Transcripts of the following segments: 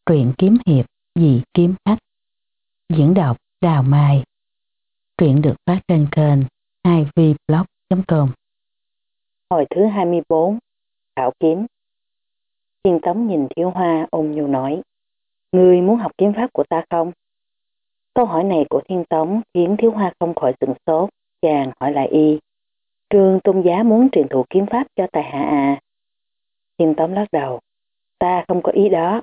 Truyện kiếm hiệp Dị Kiếm Khách. Diễn đọc Đào Mai. Truyện được phát trên kênh 2vblog.com. Hồi thứ 24. Khảo kiếm. Thiên Tống nhìn Thiếu Hoa ôn nhu nói: Ngươi muốn học kiếm pháp của ta không? Câu hỏi này của Thiên Tống khiến Thiếu Hoa không khỏi sửng sốt. Chàng hỏi lại y: Trương Tôn Giá muốn truyền thụ kiếm pháp cho tài hạ à? Thiên Tống lắc đầu: Ta không có ý đó.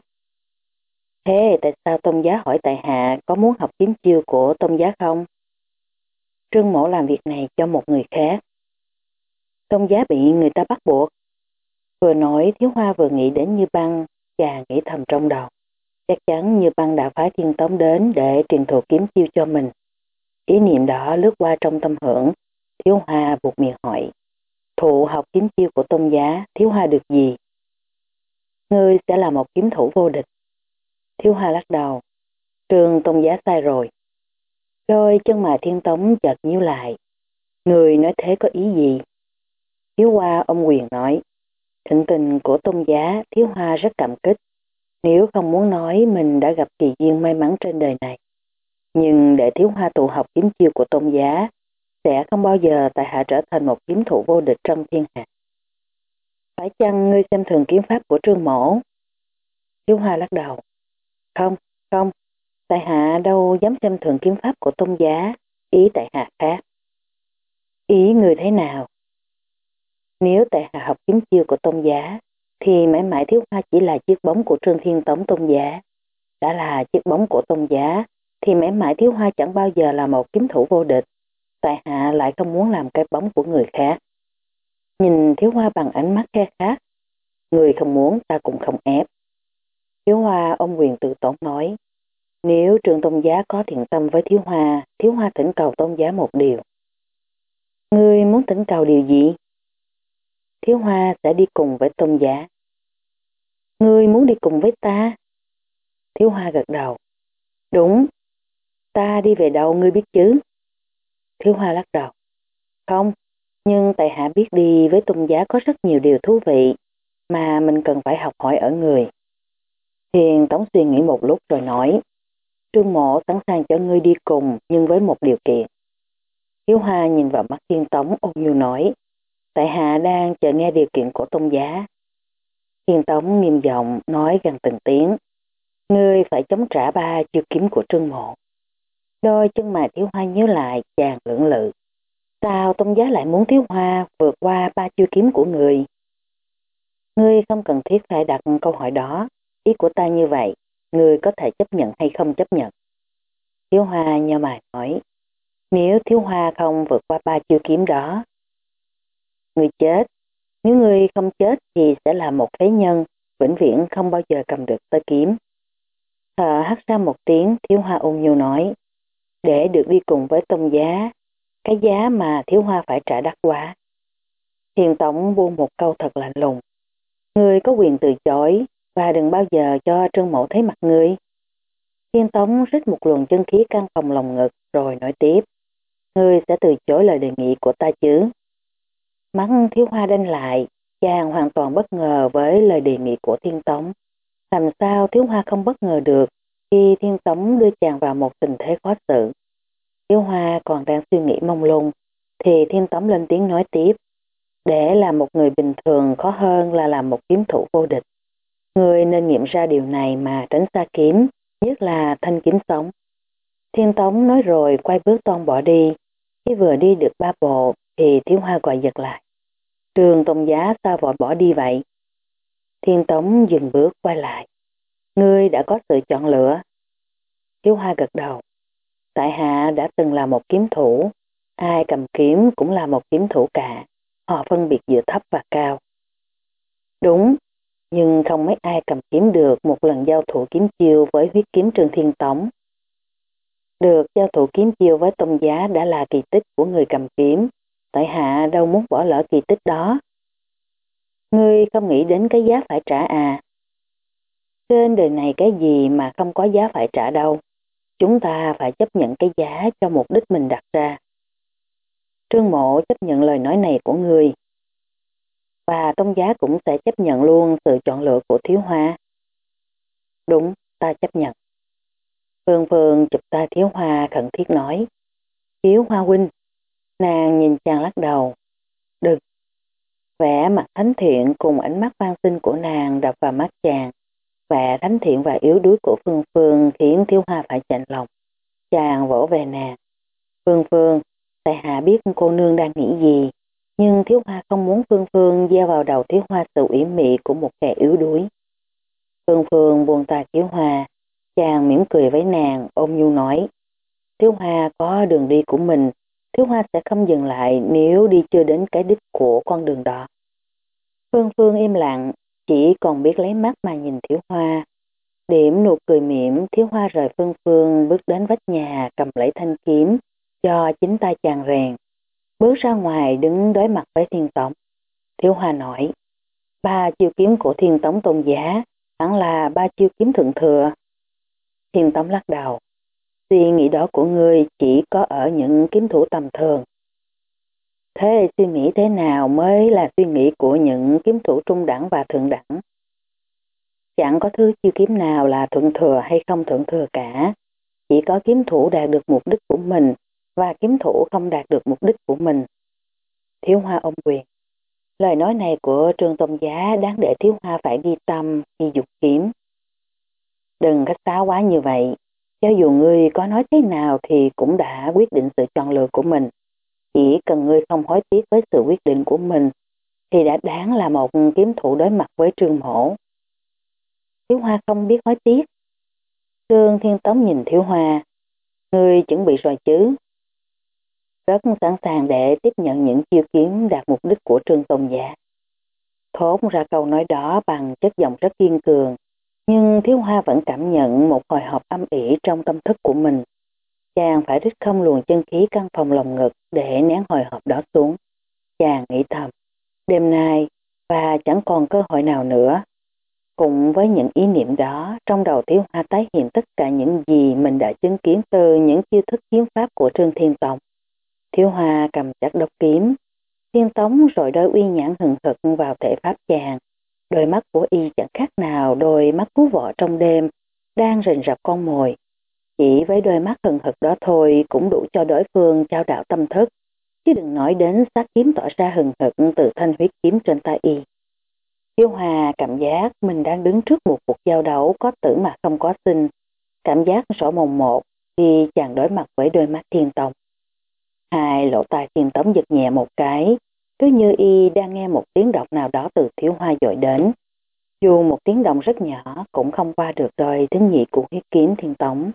Thế tại sao Tôn Giá hỏi tại hạ có muốn học kiếm chiêu của Tôn Giá không? Trương Mỗ làm việc này cho một người khác. Tôn Giá bị người ta bắt buộc. Vừa nói Thiếu Hoa vừa nghĩ đến Như Băng. Chàng nghĩ thầm trong đầu: chắc chắn Như Băng đã phái Thiên Tống đến để truyền thụ kiếm chiêu cho mình. Ý niệm đó lướt qua trong tâm hưởng. Thiếu Hoa buộc miệng hỏi: Thụ học kiếm chiêu của Tôn Giá, Thiếu Hoa được gì? Ngươi sẽ là một kiếm thủ vô địch. Thiếu Hoa lắc đầu: Trương Tôn Giá sai rồi. Đôi chân mày Thiên Tống chợt nhíu lại. Người nói thế có ý gì? Thiếu Hoa ôm quyền nói: Thịnh tình của Tôn Giá, Thiếu Hoa rất cảm kích. Nếu không muốn nói mình đã gặp kỳ duyên may mắn trên đời này. Nhưng để Thiếu Hoa tụ học kiếm chiêu của Tôn Giá, sẽ không bao giờ tại hạ trở thành một kiếm thủ vô địch trong thiên hạ. Phải chăng ngươi xem thường kiếm pháp của Trương Mỗ? Thiếu Hoa lắc đầu: Không, không, tại hạ đâu dám xem thường kiếm pháp của Tôn Giá, ý tại hạ khác. Ý người thế nào? Nếu tại hạ học kiếm chiêu của Tôn Giá, thì mãi mãi Thiếu Hoa chỉ là chiếc bóng của Trương Thiên Tống Tôn Giá. Đã là chiếc bóng của Tôn Giá, thì mãi mãi Thiếu Hoa chẳng bao giờ là một kiếm thủ vô địch. Tại hạ lại không muốn làm cái bóng của người khác. Nhìn Thiếu Hoa bằng ánh mắt khe khát. Người không muốn ta cũng không ép. Thiếu Hoa ôm quyền tự tốn nói: Nếu Trương Tôn Giá có thiện tâm với Thiếu Hoa thỉnh cầu Tôn Giá một điều. Ngươi muốn thỉnh cầu điều gì? Thiếu Hoa sẽ đi cùng với Tôn Giá. Ngươi muốn đi cùng với ta? Thiếu Hoa gật đầu: Đúng. Ta đi về đâu ngươi biết chứ? Thiếu Hoa lắc đầu: Không, nhưng tại hạ biết đi với Tôn Giá có rất nhiều điều thú vị mà mình cần phải học hỏi ở người. Thiên Tống suy nghĩ một lúc rồi nói: Trương Mỗ sẵn sàng cho ngươi đi cùng, nhưng với một điều kiện. Thiếu Hoa nhìn vào mắt Thiên Tống ôn nhu nói: Tại hạ đang chờ nghe điều kiện của Tôn Giá. Thiên Tống nghiêm giọng nói gần từng tiếng: Ngươi phải chống trả 3 chiêu kiếm của Trương Mỗ. Đôi chân mày Thiếu Hoa nhíu lại, chàng lưỡng lự. Sao Tôn Giá lại muốn Thiếu Hoa vượt qua 3 chiêu kiếm của người? Ngươi không cần thiết phải đặt câu hỏi đó. Ý của ta như vậy, ngươi có thể chấp nhận hay không chấp nhận? Thiếu Hoa nhíu mày nói: Nếu Thiếu Hoa không vượt qua 3 chiêu kiếm đó, ngươi chết. Nếu ngươi không chết thì sẽ là một phế nhân, vĩnh viễn không bao giờ cầm được tơ kiếm. Thở hắt ra một tiếng, Thiếu Hoa ôn nhu nói: Để được đi cùng với Tôn Giá, cái giá mà Thiếu Hoa phải trả đắt quá. Thiên Tống buông một câu thật lạnh lùng: Ngươi có quyền từ chối, và đừng bao giờ cho Trương Mỗ thấy mặt ngươi. Thiên Tống rít một luồng chân khí căng phòng lòng ngực rồi nói tiếp: Ngươi sẽ từ chối lời đề nghị của ta chứ? Mắt Thiếu Hoa đanh lại, chàng hoàn toàn bất ngờ với lời đề nghị của Thiên Tống. Làm sao Thiếu Hoa không bất ngờ được khi Thiên Tống đưa chàng vào một tình thế khó xử. Thiếu Hoa còn đang suy nghĩ mông lung, thì Thiên Tống lên tiếng nói tiếp: Để làm một người bình thường khó hơn là làm một kiếm thủ vô địch. Ngươi nên nghiệm ra điều này mà tránh xa kiếm, nhất là thanh kiếm sống. Thiên Tống nói rồi quay bước toan bỏ đi. Khi vừa đi được 3 bộ thì Thiếu Hoa gọi giật lại: Trương Tôn Giá sao vội bỏ đi vậy? Thiên Tống dừng bước quay lại: Ngươi đã có sự chọn lựa. Thiếu Hoa gật đầu: Tại hạ đã từng là một kiếm thủ. Ai cầm kiếm cũng là một kiếm thủ cả. Họ phân biệt giữa thấp và cao. Đúng, nhưng không mấy ai cầm kiếm được một lần giao thủ kiếm chiêu với huyết kiếm Trương Thiên Tống. Được giao thủ kiếm chiêu với Tôn Giá đã là kỳ tích của người cầm kiếm. Tại hạ đâu muốn bỏ lỡ kỳ tích đó. Ngươi không nghĩ đến cái giá phải trả à? Trên đời này cái gì mà không có giá phải trả đâu. Chúng ta phải chấp nhận cái giá cho mục đích mình đặt ra. Trương Mỗ chấp nhận lời nói này của ngươi. Và Tôn Giá cũng sẽ chấp nhận luôn sự chọn lựa của Thiếu Hoa. Đúng, ta chấp nhận. Phương Phương chụp tay Thiếu Hoa khẩn thiết nói. Thiếu Hoa huynh. Nàng nhìn chàng lắc đầu. Đừng. Vẻ mặt thánh thiện cùng ánh mắt van xin của nàng đập vào mắt chàng. Vẻ thánh thiện và yếu đuối của Phương Phương khiến Thiếu Hoa phải chạnh lòng. Chàng vỗ về nàng. Phương Phương, tại hạ biết cô nương đang nghĩ gì, nhưng Thiếu Hoa không muốn Phương Phương gieo vào đầu Thiếu Hoa sự ủy mị của một kẻ yếu đuối. Phương Phương buông tay Thiếu Hoa, chàng mỉm cười với nàng, ôm nhu nói. Thiếu Hoa có đường đi của mình, Thiếu Hoa sẽ không dừng lại nếu đi chưa đến cái đích của con đường đó. Phương Phương im lặng, chỉ còn biết lấy mắt mà nhìn Thiếu Hoa. Điểm nụ cười mỉm, Thiếu Hoa rời Phương Phương bước đến vách nhà cầm lấy thanh kiếm cho chính tay chàng rèn. Bước ra ngoài đứng đối mặt với Thiên Tống. Thiếu Hoa nói, 3 chiêu kiếm của Thiên Tống tôn giá, hẳn là 3 chiêu kiếm thượng thừa. Thiên Tống lắc đầu, suy nghĩ đó của ngươi chỉ có ở những kiếm thủ tầm thường. Thế suy nghĩ thế nào mới là suy nghĩ của những kiếm thủ trung đẳng và thượng đẳng? Chẳng có thứ chiêu kiếm nào là thượng thừa hay không thượng thừa cả. Chỉ có kiếm thủ đạt được mục đích của mình và kiếm thủ không đạt được mục đích của mình. Thiếu Hoa ôm quyền. Lời nói này của Trương Tôn Giá đáng để Thiếu Hoa phải ghi tâm khi dục kiếm. Đừng khách sáo quá như vậy. Cho dù ngươi có nói thế nào thì cũng đã quyết định sự chọn lựa của mình. Chỉ cần ngươi không hối tiếc với sự quyết định của mình thì đã đáng là một kiếm thủ đối mặt với Trương Mổ. Thiếu Hoa không biết hối tiếc. Trương Thiên Tống nhìn Thiếu Hoa. Ngươi chuẩn bị rồi chứ? Rất sẵn sàng để tiếp nhận những chiêu kiếm đạt mục đích của Trương Tôn Giả. Thốt ra câu nói đó bằng chất giọng rất kiên cường, nhưng Thiếu Hoa vẫn cảm nhận một hồi hộp âm ỉ trong tâm thức của mình. Chàng phải rít không luồng chân khí căn phòng lồng ngực để nén hồi hộp đó xuống. Chàng nghĩ thầm, đêm nay và chẳng còn cơ hội nào nữa. Cùng với những ý niệm đó, trong đầu Thiếu Hoa tái hiện tất cả những gì mình đã chứng kiến từ những chiêu thức kiếm pháp của Trương Thiên Tông. Thiếu Hoa cầm chặt độc kiếm, Thiên Tống rồi đôi uy nhãn hừng hực vào thể pháp chàng. Đôi mắt của y chẳng khác nào đôi mắt cứu vọ trong đêm, đang rình rập con mồi. Chỉ với đôi mắt hừng hực đó thôi cũng đủ cho đối phương trao đảo tâm thức, chứ đừng nói đến sát kiếm tỏ ra hừng hực từ thanh huyết kiếm trên tay y. Thiếu Hoa cảm giác mình đang đứng trước một cuộc giao đấu có tử mà không có sinh. Cảm giác rõ mồn một khi chàng đối mặt với đôi mắt Thiên Tông. Hai lỗ tai Thiên Tống giật nhẹ một cái, cứ như y đang nghe một tiếng động nào đó từ Thiếu Hoa dội đến. Dù một tiếng động rất nhỏ cũng không qua được đôi thính nhị của huyết kiếm Thiên Tống.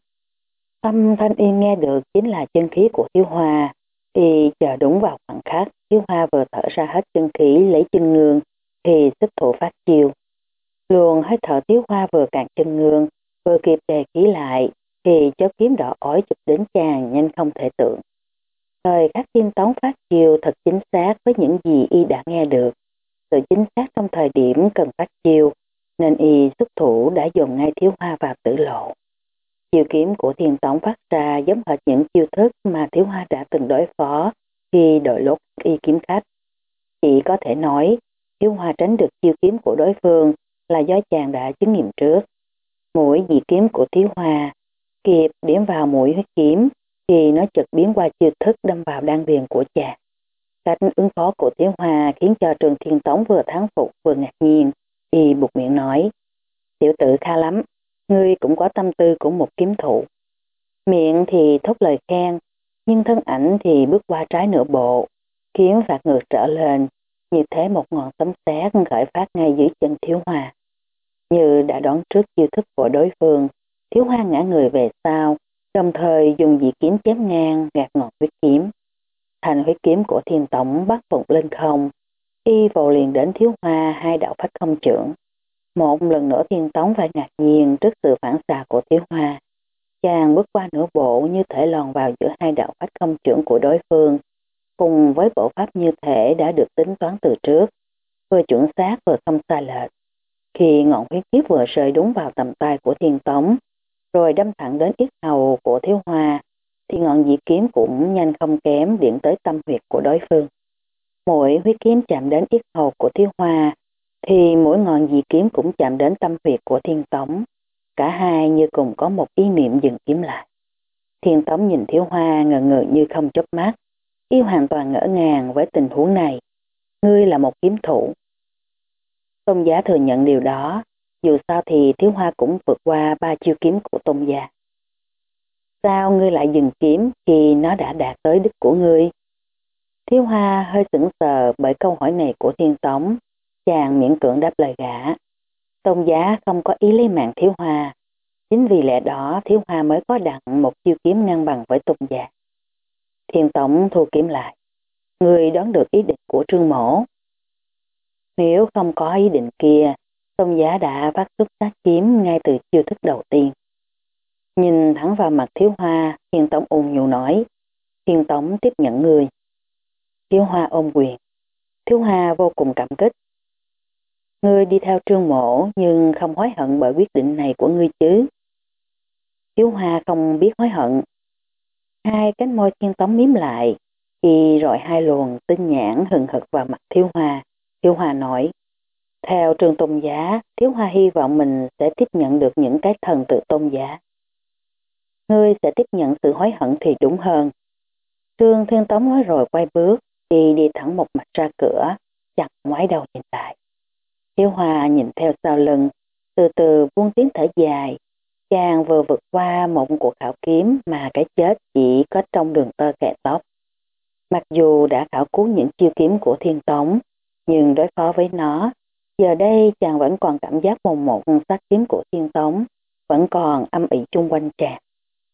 Âm thanh y nghe được chính là chân khí của Thiếu Hoa. Y chờ đúng vào khoảng khắc Thiếu Hoa vừa thở ra hết chân khí lấy chân ngương thì xuất thủ phát chiêu. Luồng hơi thở Thiếu Hoa vừa cạn chân ngương, vừa kịp đề khí lại thì chớp kiếm đỏ ối chụp đến chàng nhanh không thể tưởng. Thời khắc Thiên Tống phát chiêu thật chính xác với những gì y đã nghe được. Sự chính xác trong thời điểm cần phát chiêu, nên y xuất thủ đã dồn ngay Thiếu Hoa vào tử lộ. Chiêu kiếm của Thiên Tống phát ra giống hệt những chiêu thức mà Thiếu Hoa đã từng đối phó khi đội lốt y kiếm khách. Chỉ có thể nói, Thiếu Hoa tránh được chiêu kiếm của đối phương là do chàng đã chứng nghiệm trước. Mũi dị kiếm của Thiếu Hoa kịp điểm vào mũi huyết kiếm thì nó chợt biến qua chiêu thức đâm vào đan điền của chàng. Cách ứng phó của Thiếu Hoa khiến cho Trường Thiên Tống vừa thán phục vừa ngạc nhiên. Y buột miệng nói, tiểu tử khá lắm, ngươi cũng có tâm tư của một kiếm thủ. Miệng thì thốt lời khen, nhưng thân ảnh thì bước qua trái nửa bộ, kiếm phạt ngược trở lên, như thế một ngọn sấm sét khởi phát ngay dưới chân Thiếu Hoa. Như đã đoán trước chiêu thức của đối phương, Thiếu Hoa ngã người về sau, đồng thời dùng dị kiếm chém ngang gạt ngọn huyết kiếm. Thành huyết kiếm của Thiên Tống bắt vụt lên không, y vồ liền đến Thiếu Hoa hai đạo phách không chưởng. Một lần nữa Thiên Tống phải ngạc nhiên trước sự phản xạ của Thiếu Hoa. Chàng bước qua nửa bộ như thể lòn vào giữa hai đạo phách không chưởng của đối phương, cùng với bộ pháp như thể đã được tính toán từ trước, vừa chuẩn xác vừa không sai lệch. Khi ngọn huyết kiếm vừa rơi đúng vào tầm tay của Thiên Tống, rồi đâm thẳng đến yết hầu của Thiếu Hoa, thì ngọn dị kiếm cũng nhanh không kém điện tới tâm huyệt của đối phương. Mỗi huyết kiếm chạm đến yết hầu của Thiếu Hoa, thì mỗi ngọn dị kiếm cũng chạm đến tâm huyệt của Thiên Tống. cả hai như cùng có một ý niệm dừng kiếm lại. Thiên Tống nhìn Thiếu Hoa ngờ ngợ như không chớp mắt, y hoàn toàn ngỡ ngàng với tình huống này. Ngươi là một kiếm thủ. Tôn Giá thừa nhận điều đó, dù sao thì Thiếu Hoa cũng vượt qua 3 chiêu kiếm của Tôn Giá. Sao ngươi lại dừng kiếm khi nó đã đạt tới đích của ngươi? Thiếu Hoa hơi sững sờ bởi câu hỏi này của Thiên Tống, chàng miễn cưỡng đáp lời gã. Tôn Giá không có ý lấy mạng Thiếu Hoa, chính vì lẽ đó Thiếu Hoa mới có đặng một chiêu kiếm ngang bằng với Tôn Giá. Thiên Tống thu kiếm lại. Ngươi đoán được ý định của Trương Mỗ. Nếu không có ý định kia, Tôn Giá đã phát xuất sát kiếm ngay từ chiêu thức đầu tiên. Nhìn thẳng vào mặt Thiếu Hoa, Thiên Tống ôn nhu nói. Thiên Tống tiếp nhận người. Thiếu Hoa ôm quyền. Thiếu Hoa vô cùng cảm kích. Ngươi đi theo Trương Mỗ nhưng không hối hận bởi quyết định này của ngươi chứ? Thiếu Hoa không biết hối hận. Hai cánh môi Thiên Tống mím lại, khi rọi hai luồng tinh nhãn hừng hực vào mặt Thiếu Hoa. Thiếu Hoa nói, theo Trương Tôn Giá, Thiếu Hoa hy vọng mình sẽ tiếp nhận được những cái thần tự Tôn Giá. Ngươi sẽ tiếp nhận sự hối hận thì đúng hơn. Trương Thiên Tống nói rồi quay bước, đi thẳng một mạch ra cửa, chẳng ngoái đầu nhìn lại. Thiếu Hoa nhìn theo sau lưng, từ từ buông tiếng thở dài. Chàng vừa vượt qua một cuộc khảo kiếm mà cái chết chỉ có trong đường tơ kẻ tóc. Mặc dù đã khảo cứu những chiêu kiếm của Thiên Tống, nhưng đối phó với nó, giờ đây chàng vẫn còn cảm giác mồn một sát kiếm của Thiên Tống, vẫn còn âm ỉ chung quanh chàng.